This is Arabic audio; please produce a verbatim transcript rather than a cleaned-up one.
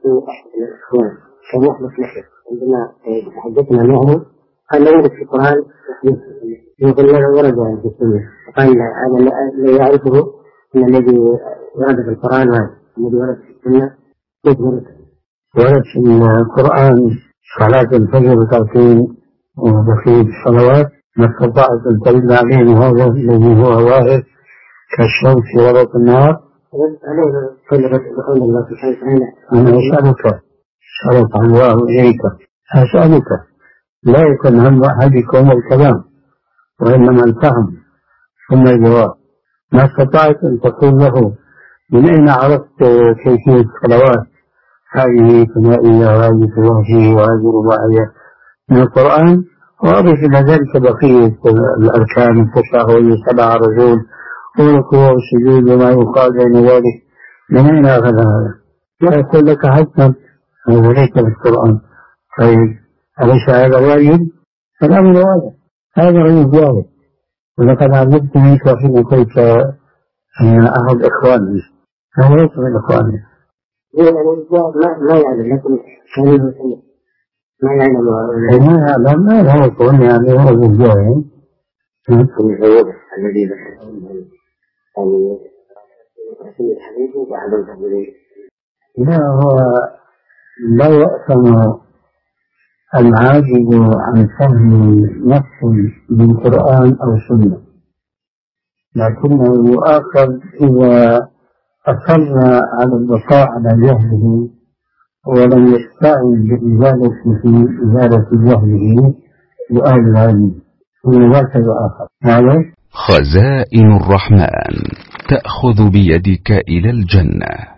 في أحد الإخوان كان يحدث نحن عندما تحدثنا معه قال لا يورد في القرآن يقول لنا ورد في السنة، قال أنا لا يعرفه أن الذي ورد في القرآن واحد، الذي ورد في السنة كيف ورد؟ ورد في القرآن صلاة الفجر ركعتين وبقية الصلوات ما استطاعت أن ترد عليهم هذا الذي هو ظاهر كالشمس وسط النهار. أنا أسألك شرط الله إليك أسألك لا يكون هم أحدكم الكلام وإنما الفهم ثم الجواب. ما استطعت أن تقول له من أين عرفت كيفية الصلوات هذه ثنائية وهذه ثلاثية وهذه رباعية من القرآن، وأضف إلى ذلك بقية الأركان التشهد سبع رجول والركوع والسجود وما يقال بين ذلك، من أين أخذ هذا؟ لا يقول لك حتى هذا ليس في القرآن. طيب أليس هذا واجب؟ الأمر واجب، هذا هو الجواب. ولقد عجبت منك حين قلت أن أحد إخواني هذا ليس من إخواني. ما يعلم لكم ما يعلم ما يعلم ما هو يكون يعني هو الجواب الذي لا هو لا يأثم العاجز عن فهم نص من قرآن أو سنة، لكنه يؤاخذ إذا أصر على البقاء على جهله ولم يستعن بإزالة في إزالة جهله لأهل العلم، ولذلك يؤاخذ. خزائن الرحمن تأخذ بيدك إلى الجنة.